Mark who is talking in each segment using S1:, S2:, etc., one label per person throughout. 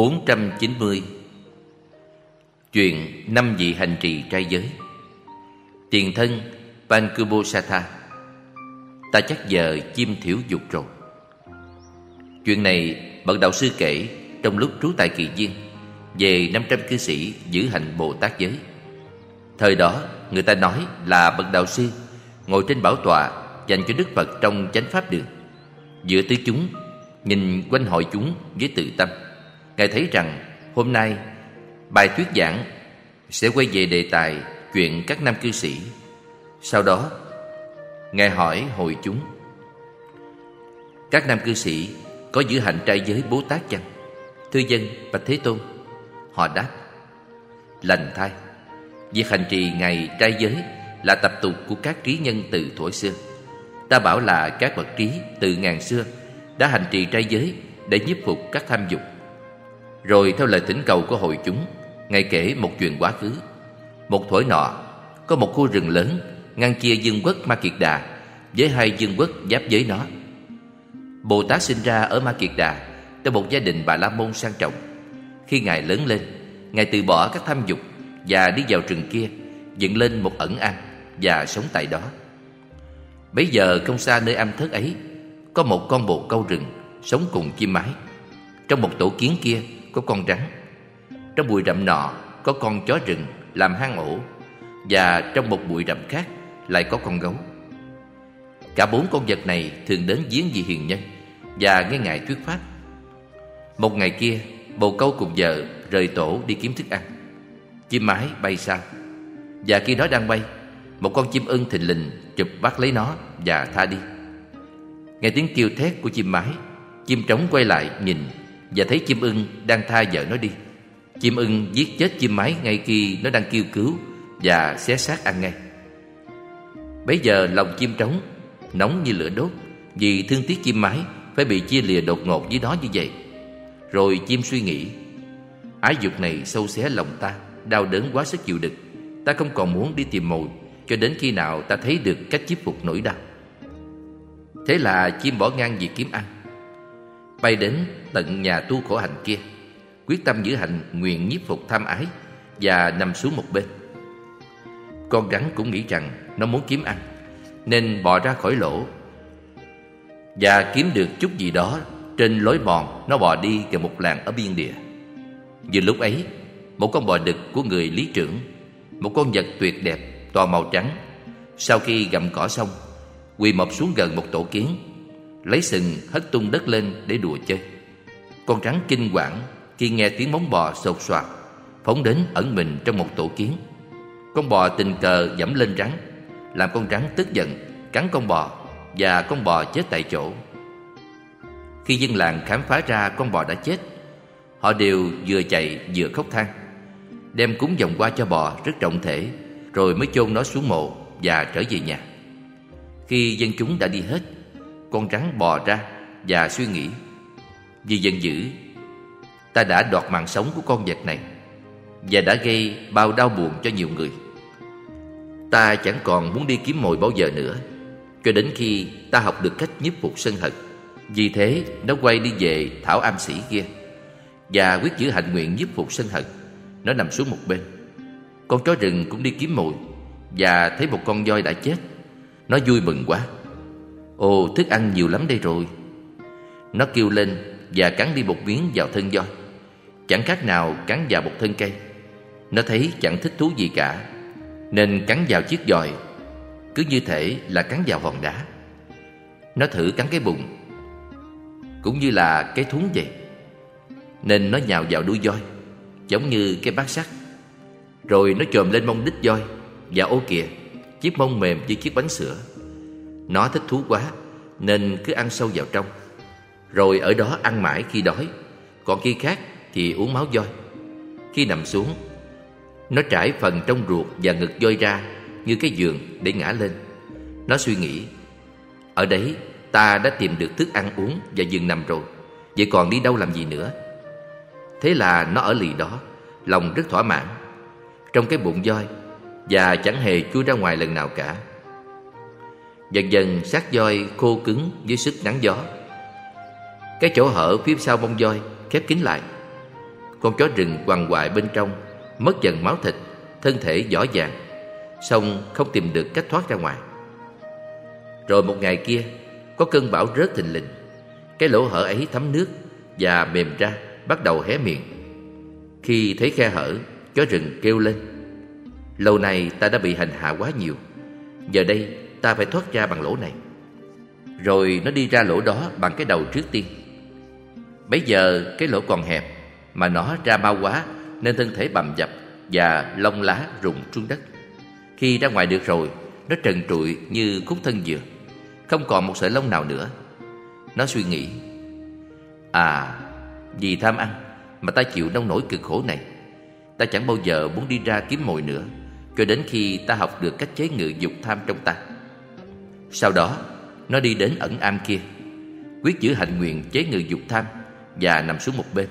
S1: 490. Chuyện 5 vị hành trì trai giới. Tiền thân Pankubosatha. Ta chắc giờ chim thiểu dục rồi. Chuyện này bậc đạo sư kể trong lúc trú tại Kỳ Viên về 500 cư sĩ giữ hành Bồ Tát giới. Thời đó người ta nói là bậc đạo sư ngồi trên bảo tọa dành cho Đức Phật trong chánh pháp đường, dựa tới chúng, nhìn quanh hội chúng với tự tâm. Ngài thấy rằng hôm nay bài thuyết giảng sẽ quay về đề tài chuyện các nam cư sĩ. Sau đó Ngài hỏi hội chúng: các nam cư sĩ có giữ hạnh trai giới Bố Tát chăng? Thưa dân, bạch Thế Tôn. Họ đáp: lành thay. Việc hành trì ngày trai giới là tập tục của các trí nhân từ thuở xưa. Ta bảo là các bậc trí từ ngàn xưa đã hành trì trai giới để nhiếp phục các tham dục. Rồi theo lời thỉnh cầu của hội chúng, Ngài kể một chuyện quá khứ. Một thuở nọ, có một khu rừng lớn ngăn chia vương quốc Ma Kiệt Đà với hai vương quốc giáp với nó. Bồ Tát sinh ra ở Ma Kiệt Đà trong một gia đình Bà La Môn sang trọng. Khi Ngài lớn lên, Ngài từ bỏ các tham dục và đi vào rừng kia, dựng lên một ẩn am và sống tại đó. Bấy giờ không xa nơi am thất ấy, có một con bồ câu rừng sống cùng chim mái. Trong một tổ kiến kia có con rắn, trong bụi rậm nọ có con chó rừng làm hang ổ, và trong một bụi rậm khác lại có con gấu. Cả bốn con vật này thường đến viếng vị hiền nhân và nghe Ngài thuyết pháp. Một ngày kia, bồ câu cùng vợ rời tổ đi kiếm thức ăn. Chim mái bay xa, và khi nó đang bay, một con chim ưng thình lình chụp bắt lấy nó và tha đi. Nghe tiếng kêu thét của chim mái, chim trống quay lại nhìn và thấy chim ưng đang tha vợ nó đi. Chim ưng giết chết chim mái ngay khi nó đang kêu cứu và xé xác ăn ngay. Bấy giờ lòng chim trống nóng như lửa đốt, vì thương tiếc chim mái phải bị chia lìa đột ngột với nó như vậy. Rồi chim suy nghĩ: ái dục này sâu xé lòng ta, đau đớn quá sức chịu đựng. Ta không còn muốn đi tìm mồi cho đến khi nào ta thấy được cách chiết phục nỗi đau. Thế là chim bỏ ngang việc kiếm ăn, bay đến tận nhà tu khổ hạnh kia, quyết tâm giữ hạnh nguyện nhiếp phục tham ái, và nằm xuống một bên. Con rắn cũng nghĩ rằng nó muốn kiếm ăn, nên bò ra khỏi lỗ và kiếm được chút gì đó trên lối mòn nó bò đi gần một làng ở biên địa. Vừa lúc ấy, một con bò đực của người lý trưởng, một con vật tuyệt đẹp toàn màu trắng, sau khi gặm cỏ xong, quỳ mọp xuống gần một tổ kiến, lấy sừng hất tung đất lên để đùa chơi. Con rắn kinh quản khi nghe tiếng móng bò xột xoạt, phóng đến ẩn mình trong một tổ kiến. Con bò tình cờ giẫm lên rắn, làm con rắn tức giận cắn con bò, và con bò chết tại chỗ. Khi dân làng khám phá ra con bò đã chết, họ đều vừa chạy vừa khóc than, đem cúng vòng hoa cho bò rất trọng thể, rồi mới chôn nó xuống mộ và trở về nhà. Khi dân chúng đã đi hết, con rắn bò ra và suy nghĩ: vì giận dữ, ta đã đoạt mạng sống của con vật này và đã gây bao đau buồn cho nhiều người. Ta chẳng còn muốn đi kiếm mồi bao giờ nữa, cho đến khi ta học được cách nhiếp phục sân hận. Vì thế nó quay đi về thảo am sĩ kia và quyết giữ hạnh nguyện nhiếp phục sân hận. Nó nằm xuống một bên. Con chó rừng cũng đi kiếm mồi và thấy một con voi đã chết. Nó vui mừng quá: ồ, thức ăn nhiều lắm đây rồi. Nó kêu lên và cắn đi một miếng vào thân voi, chẳng khác nào cắn vào một thân cây. Nó thấy chẳng thích thú gì cả, nên cắn vào chiếc giòi, cứ như thể là cắn vào hòn đá. Nó thử cắn cái bụng, cũng như là cái thúng vậy, nên nó nhào vào đuôi voi giống như cái bát sắt. Rồi nó chồm lên mông đít voi, và ô kìa, chiếc mông mềm như chiếc bánh sữa. Nó thích thú quá nên cứ ăn sâu vào trong, rồi ở đó ăn mãi khi đói, còn khi khác thì uống máu voi. Khi nằm xuống, nó trải phần trong ruột và ngực voi ra như cái giường để ngã lên. Nó suy nghĩ: ở đấy ta đã tìm được thức ăn uống và giường nằm rồi, vậy còn đi đâu làm gì nữa? Thế là nó ở lì đó, lòng rất thỏa mãn trong cái bụng voi, và chẳng hề chui ra ngoài lần nào cả. Dần dần xác voi khô cứng dưới sức nắng gió. Cái chỗ hở phía sau mông voi khép kín lại. Con chó rừng quằn quại bên trong, mất dần máu thịt, thân thể vỏ vàng, song không tìm được cách thoát ra ngoài. Rồi một ngày kia, có cơn bão rớt thình lình. Cái lỗ hở ấy thấm nước và mềm ra, bắt đầu hé miệng. Khi thấy khe hở, chó rừng kêu lên: lâu nay ta đã bị hành hạ quá nhiều, giờ đây ta phải thoát ra bằng lỗ này. Rồi nó đi ra lỗ đó bằng cái đầu trước tiên. Bấy giờ cái lỗ còn hẹp, mà nó ra mau quá nên thân thể bầm dập và lông lá rụng xuống đất. Khi ra ngoài được rồi, nó trần trụi như khúc thân dừa, không còn một sợi lông nào nữa. Nó suy nghĩ: vì tham ăn mà ta chịu đau nỗi cực khổ này. Ta chẳng bao giờ muốn đi ra kiếm mồi nữa, cho đến khi ta học được cách chế ngự dục tham trong ta. Sau đó nó đi đến ẩn am kia, quyết giữ hạnh nguyện chế ngự dục tham và nằm xuống một bên.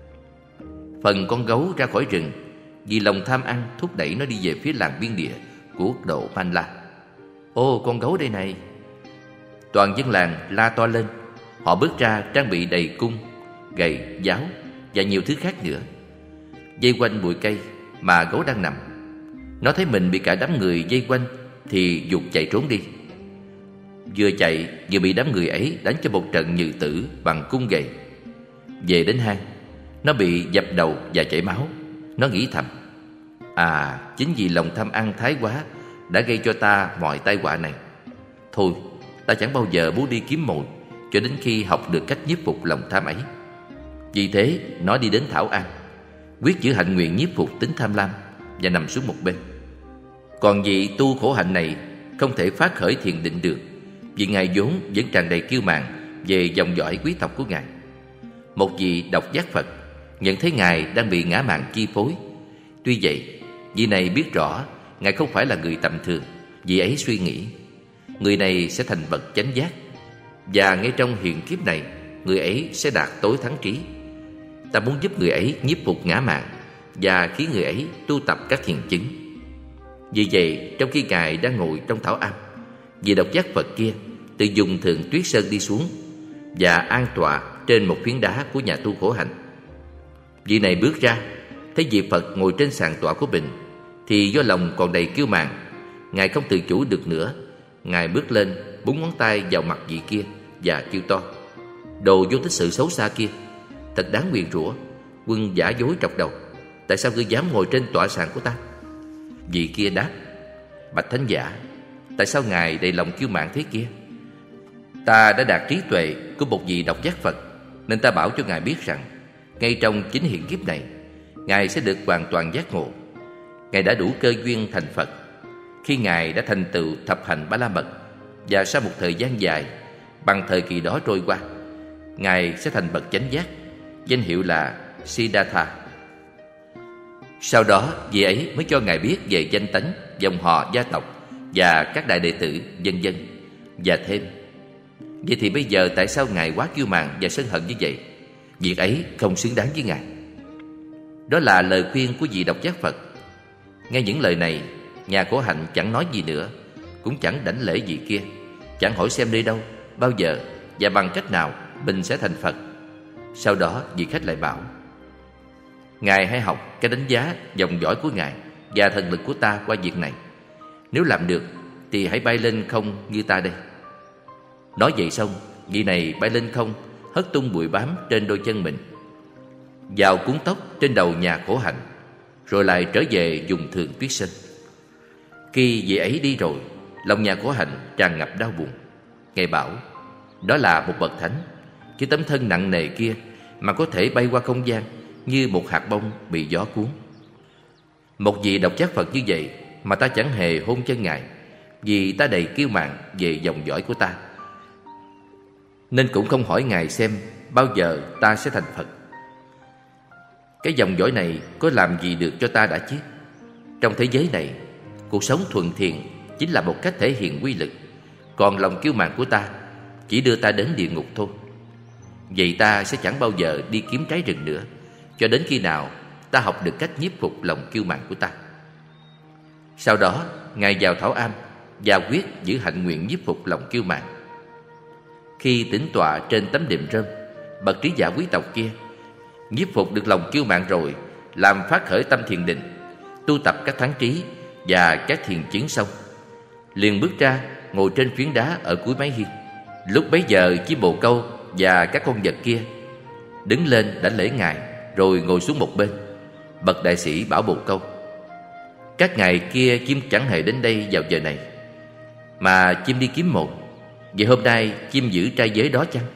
S1: Phần con gấu ra khỏi rừng vì lòng tham ăn thúc đẩy nó đi về phía làng biên địa của quốc độ Manla. Ô, con gấu đây này! Toàn dân làng la to lên. Họ bước ra trang bị đầy cung, gậy, giáo và nhiều thứ khác nữa, vây quanh bụi cây mà gấu đang nằm. Nó thấy mình bị cả đám người vây quanh thì giục chạy trốn đi. Vừa chạy vừa bị đám người ấy đánh cho một trận nhừ tử bằng cung gậy. Về đến hang, nó bị dập đầu và chảy máu. Nó nghĩ thầm: chính vì lòng tham ăn thái quá đã gây cho ta mọi tai họa này. Thôi, ta chẳng bao giờ muốn đi kiếm mồi cho đến khi học được cách nhiếp phục lòng tham ấy. Vì thế nó đi đến Thảo An, quyết giữ hạnh nguyện nhiếp phục tính tham lam và nằm xuống một bên. Còn vị tu khổ hạnh này không thể phát khởi thiền định được, vì ngài vốn vẫn tràn đầy kiêu mạn về dòng dõi quý tộc của ngài. Một vị độc giác Phật nhận thấy ngài đang bị ngã mạn chi phối. Tuy vậy, vị này biết rõ ngài không phải là người tầm thường. Vị ấy suy nghĩ: người này sẽ thành bậc chánh giác, và ngay trong hiện kiếp này, người ấy sẽ đạt tối thắng trí. Ta muốn giúp người ấy nhiếp phục ngã mạn và khiến người ấy tu tập các thiền chứng. Vì vậy, trong khi ngài đang ngồi trong thảo am, vị độc giác Phật kia từ vùng thượng tuyết sơn đi xuống và an tọa trên một phiến đá của nhà tu khổ hạnh. Vị này bước ra, thấy vị Phật ngồi trên sàn tọa của mình, thì do lòng còn đầy kiêu mạn, ngài không tự chủ được nữa. Ngài bước lên, búng ngón tay vào mặt vị kia và kêu to: đồ vô tích sự xấu xa kia, thật đáng nguyền rủa, quân giả dối trọc đầu, tại sao ngươi dám ngồi trên tọa sàn của ta? Vị kia đáp: bạch thánh giả, tại sao ngài đầy lòng kiêu mạn thế kia? Ta đã đạt trí tuệ của một vị độc giác Phật, nên ta bảo cho ngài biết rằng ngay trong chính hiện kiếp này, ngài sẽ được hoàn toàn giác ngộ. Ngài đã đủ cơ duyên thành Phật khi ngài đã thành tựu thập hành Ba La Mật, và sau một thời gian dài, bằng thời kỳ đó trôi qua, ngài sẽ thành bậc chánh giác, danh hiệu là Siddhartha. Sau đó, vị ấy mới cho ngài biết về danh tánh, dòng họ gia tộc và các đại đệ tử, vân vân. Và thêm: vậy thì bây giờ tại sao ngài quá kiêu mạn và sân hận như vậy? Việc ấy không xứng đáng với ngài. Đó là lời khuyên của vị độc giác Phật. Nghe những lời này, nhà khổ hạnh chẳng nói gì nữa, cũng chẳng đảnh lễ vị kia, chẳng hỏi xem nơi đâu, bao giờ và bằng cách nào mình sẽ thành Phật. Sau đó vị khách lại bảo: ngài hãy học cái đánh giá dòng dõi của ngài và thần lực của ta qua việc này. Nếu làm được thì hãy bay lên không như ta đây. Nói vậy xong, vị này bay lên không, hất tung bụi bám trên đôi chân mình, vào cuốn tóc trên đầu nhà khổ hạnh, rồi lại trở về vùng thượng tuyết sơn. Khi vị ấy đi rồi, lòng nhà khổ hạnh tràn ngập đau buồn. Ngài bảo: đó là một bậc thánh, cái tấm thân nặng nề kia mà có thể bay qua không gian như một hạt bông bị gió cuốn. Một vị độc giác Phật như vậy mà ta chẳng hề hôn chân ngài, vì ta đầy kiêu mạn về dòng dõi của ta, nên cũng không hỏi ngài xem bao giờ ta sẽ thành Phật. Cái dòng dõi này có làm gì được cho ta đã chứ? Trong thế giới này, cuộc sống thuần thiện chính là một cách thể hiện quy lực, còn lòng kiêu mạn của ta chỉ đưa ta đến địa ngục thôi. Vậy ta sẽ chẳng bao giờ đi kiếm trái rừng nữa, cho đến khi nào ta học được cách nhiếp phục lòng kiêu mạn của ta. Sau đó, ngài vào thảo am và quyết giữ hạnh nguyện nhiếp phục lòng kiêu mạn. Khi tĩnh tọa trên tấm đệm rơm, bậc trí giả quý tộc kia Nhiếp phục được lòng kiêu mạn rồi, làm phát khởi tâm thiền định, tu tập các thắng trí và các thiền chứng xong, liền bước ra ngồi trên phiến đá ở cuối mái hiên. Lúc bấy giờ chim bồ câu và các con vật kia đứng lên đảnh lễ ngài, rồi ngồi xuống một bên. Bậc đại sĩ bảo bồ câu: các ngày kia chim chẳng hề đến đây vào giờ này, mà chim đi kiếm mồi. Vậy hôm nay chim giữ trai giới đó chăng?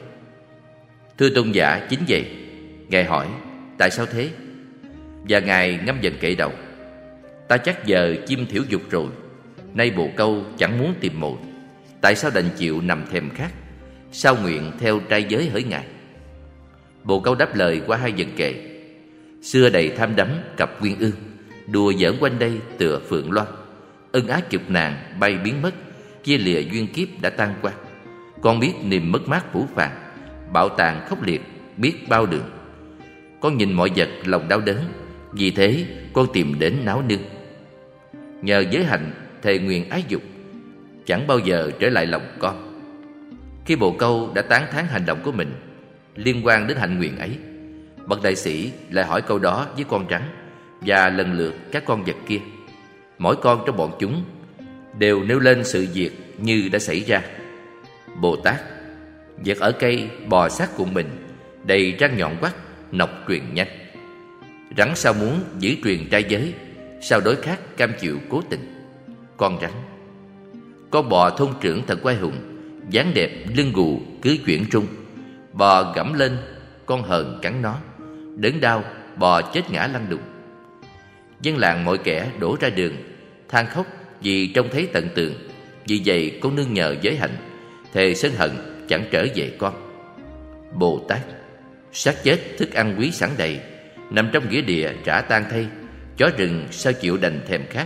S1: Thưa tôn giả, chính vậy. Ngài hỏi: tại sao thế? Và ngài ngâm dần kệ đầu: ta chắc giờ chim thiểu dục rồi, nay bồ câu chẳng muốn tìm mồi, tại sao đành chịu nằm thèm khát, sao nguyện theo trai giới hỡi ngài? Bồ câu đáp lời qua hai dần kệ: xưa đầy tham đắm cặp quyên ương, đùa giỡn quanh đây tựa phượng loan, ân ái chục nàng bay biến mất, chia lìa duyên kiếp đã tan qua. Con biết niềm mất mát phủ phàng, bạo tàn khốc liệt biết bao đường. Con nhìn mọi vật lòng đau đớn, vì thế con tìm đến náo nương. Nhờ giới hạnh thề nguyện ái dục, chẳng bao giờ trở lại lòng con. Khi bồ câu đã tán thán hành động của mình liên quan đến hạnh nguyện ấy, bậc đại sĩ lại hỏi câu đó với con rắn và lần lượt các con vật kia. Mỗi con trong bọn chúng đều nêu lên sự việc như đã xảy ra. Bồ Tát: vật ở cây bò sát cuộn mình, đầy răng nhọn quắt, nọc truyền nhanh. Rắn sao muốn giữ truyền trai giới, sao đối khác cam chịu cố tình. Con rắn: con bò thôn trưởng thật oai hùng, dáng đẹp lưng gù cứ chuyển trung. Bò gẫm lên, con hờn cắn nó, đớn đau bò chết ngã lăn đùng. Dân làng mọi kẻ đổ ra đường, than khóc vì trông thấy tận tường. Vì vậy con nương nhờ giới hạnh, thề sân hận chẳng trở về con. Bồ Tát: xác chết thức ăn quý sẵn đầy, nằm trong nghĩa địa trả tan thay. Chó rừng sao chịu đành thèm khát,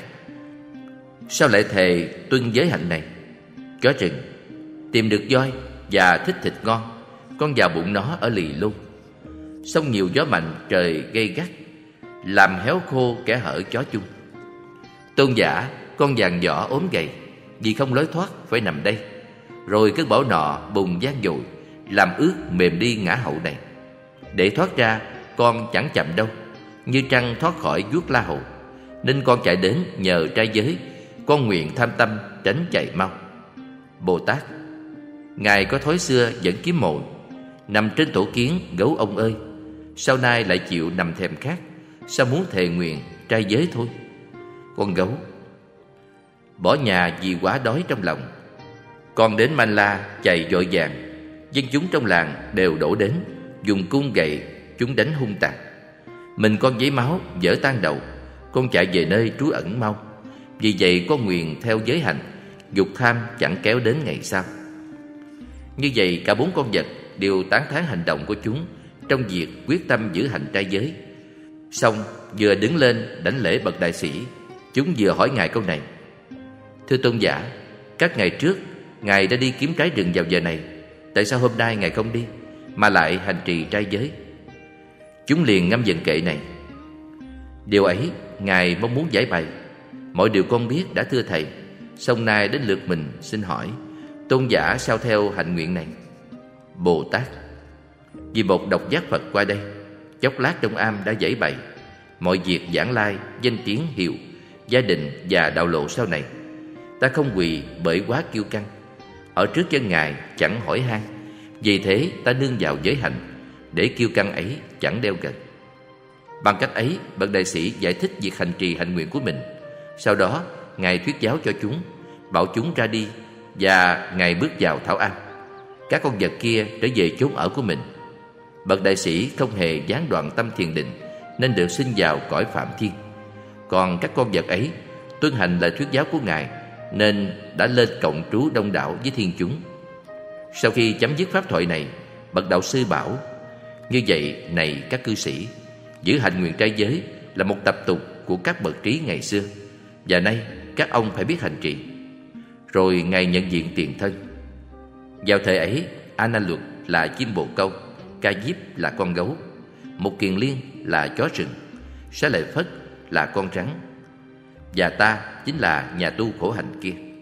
S1: sao lại thề tuân giới hạnh này? Chó rừng: tìm được voi và thích thịt ngon, con vào bụng nó ở lì luôn. Sông nhiều gió mạnh trời gây gắt, làm héo khô kẻ hở chó chung. Tôn giả, con vàng vỏ ốm gầy, vì không lối thoát phải nằm đây. Rồi cơn bão nọ bùng gian dội, làm ướt mềm đi ngã hậu này. Để thoát ra con chẳng chậm đâu, như trăng thoát khỏi vuốt la hầu. Nên con chạy đến nhờ trai giới, con nguyện tham tâm tránh chạy mau. Bồ Tát: ngài có thói xưa vẫn kiếm mồi, nằm trên tổ kiến gấu ông ơi, sau nay lại chịu nằm thèm khát, sao muốn thề nguyện trai giới thôi. Con gấu: bỏ nhà vì quá đói trong lòng, con đến Man-la chạy vội vàng. Dân chúng trong làng đều đổ đến, dùng cung gậy chúng đánh hung tàn. Mình con giấy máu vỡ tan đầu, con chạy về nơi trú ẩn mau. Vì vậy con nguyện theo giới hạnh, dục tham chẳng kéo đến ngày sau. Như vậy cả bốn con vật đều tán thán hành động của chúng trong việc quyết tâm giữ hạnh trai giới. Xong vừa đứng lên đảnh lễ bậc đại sĩ, chúng vừa hỏi ngài câu này: thưa tôn giả, các ngày trước ngài đã đi kiếm trái rừng vào giờ này, tại sao hôm nay ngài không đi mà lại hành trì trai giới? Chúng liền ngâm dần kệ này: điều ấy ngài mong muốn giải bày, mọi điều con biết đã thưa thầy. Song nay đến lượt mình xin hỏi, tôn giả sao theo hạnh nguyện này? Bồ Tát: vì một độc giác Phật qua đây, chốc lát trong am đã giải bày mọi việc giảng lai, danh tiếng hiệu, gia đình và đạo lộ sau này. Ta không quỳ bởi quá kiêu căng, ở trước chân ngài chẳng hỏi han. Vì thế ta nương vào giới hạnh, để kiêu căng ấy chẳng đeo gần. Bằng cách ấy, bậc đại sĩ giải thích việc hành trì hạnh nguyện của mình. Sau đó ngài thuyết giáo cho chúng, bảo chúng ra đi, và ngài bước vào thảo am. Các con vật kia trở về chốn ở của mình. Bậc đại sĩ không hề gián đoạn tâm thiền định, nên được sinh vào cõi phạm thiên. Còn các con vật ấy tuân hành lời thuyết giáo của ngài, nên đã lên cộng trú đông đảo với thiên chúng. Sau khi chấm dứt pháp thoại này, bậc đạo sư bảo: như vậy này các cư sĩ, giữ hạnh nguyện trai giới là một tập tục của các bậc trí ngày xưa, và nay các ông phải biết hành trì. Rồi ngài nhận diện tiền thân. Vào thời ấy, A Na Luật là chim bồ câu, Ca Diếp là con gấu, Một Kiền Liên là chó rừng, Xá Lợi Phất là con rắn, và ta chính là nhà tu khổ hạnh kia.